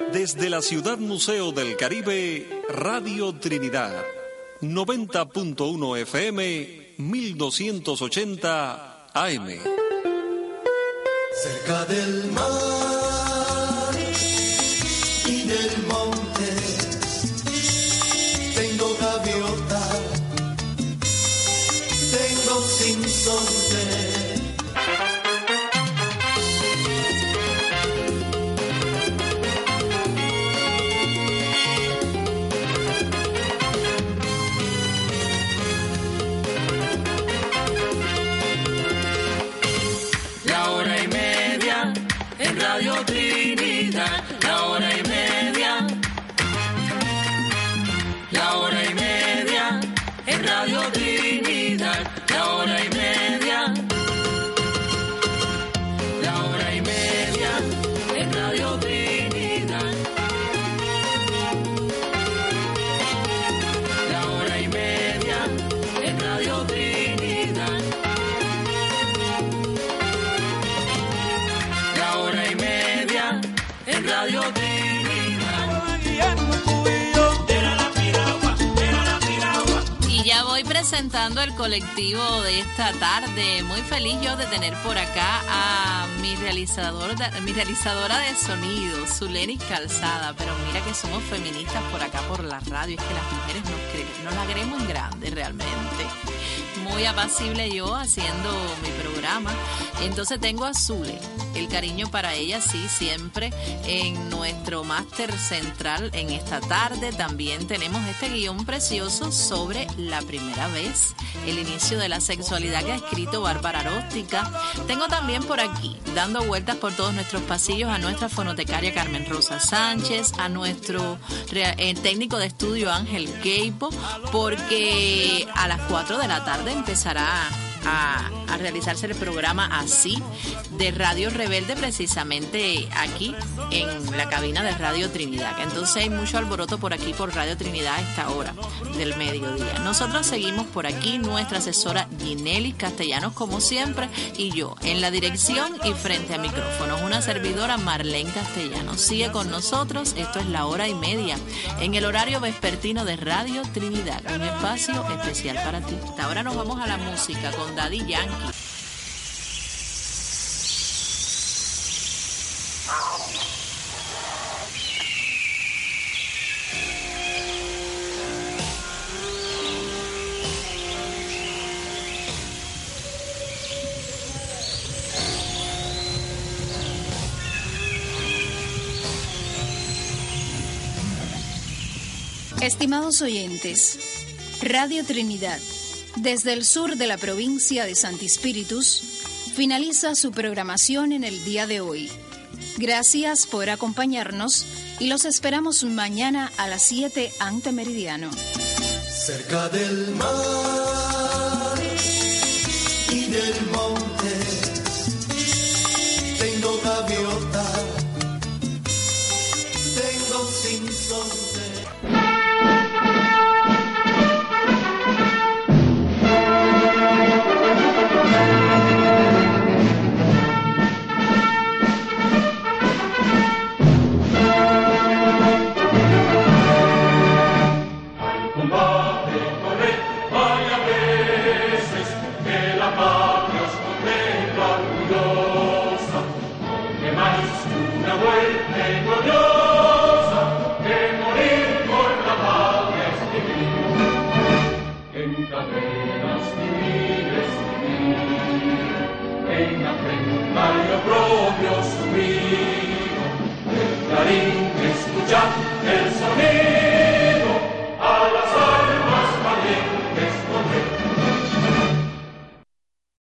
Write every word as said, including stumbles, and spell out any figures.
Desde la Ciudad Museo del Caribe, Radio Trinidad, noventa punto uno F M, mil doscientos ochenta A M. Cerca del mar y del monte tengo gaviota, tengo sinsonte. Radio Trinidad, la hora y media, la hora y media, en Radio Trinidad, la hora y media, la hora y media, en Radio Trinidad, la hora y media, en Radio Trinidad. En Radio y ya voy presentando el colectivo de esta tarde. Muy feliz yo de tener por acá a mi realizador, mi realizadora de sonido, Zulenis Calzada. Pero mira que somos feministas por acá por la radio. Es que las mujeres nos, cre- nos la creemos en grande realmente. Muy apacible yo haciendo mi programa. Entonces tengo a Zule, el cariño para ella, sí, siempre en nuestro máster central en esta tarde. También tenemos este guión precioso sobre la primera vez, el inicio de la sexualidad que ha escrito Bárbara Aróstica. Tengo también por aquí, dando vueltas por todos nuestros pasillos, a nuestra fonotecaria Carmen Rosa Sánchez, a nuestro eh, técnico de estudio Ángel Queipo, porque a las cuatro de la tarde empezará a, a realizarse el programa Así de Radio Rebelde, precisamente aquí en la cabina de Radio Trinidad. Entonces hay mucho alboroto por aquí por Radio Trinidad a esta hora del mediodía. Nosotros seguimos por aquí, nuestra asesora Ginelis Castellanos como siempre, y yo en la dirección y frente a micrófonos, una servidora Marlene Castellanos. Sigue con nosotros, esto es la hora y media en el horario vespertino de Radio Trinidad, un espacio especial para ti. Hasta ahora nos vamos a la música con Daddy Yankee. Estimados oyentes, Radio Trinidad, desde el sur de la provincia de Santi Spíritus, finaliza su programación en el día de hoy. Gracias por acompañarnos y los esperamos mañana a las siete ante meridiano. Cerca del mar y del monte tengo gaviota, tengo sinsonte. Proprio suspiro, el clarín escucha el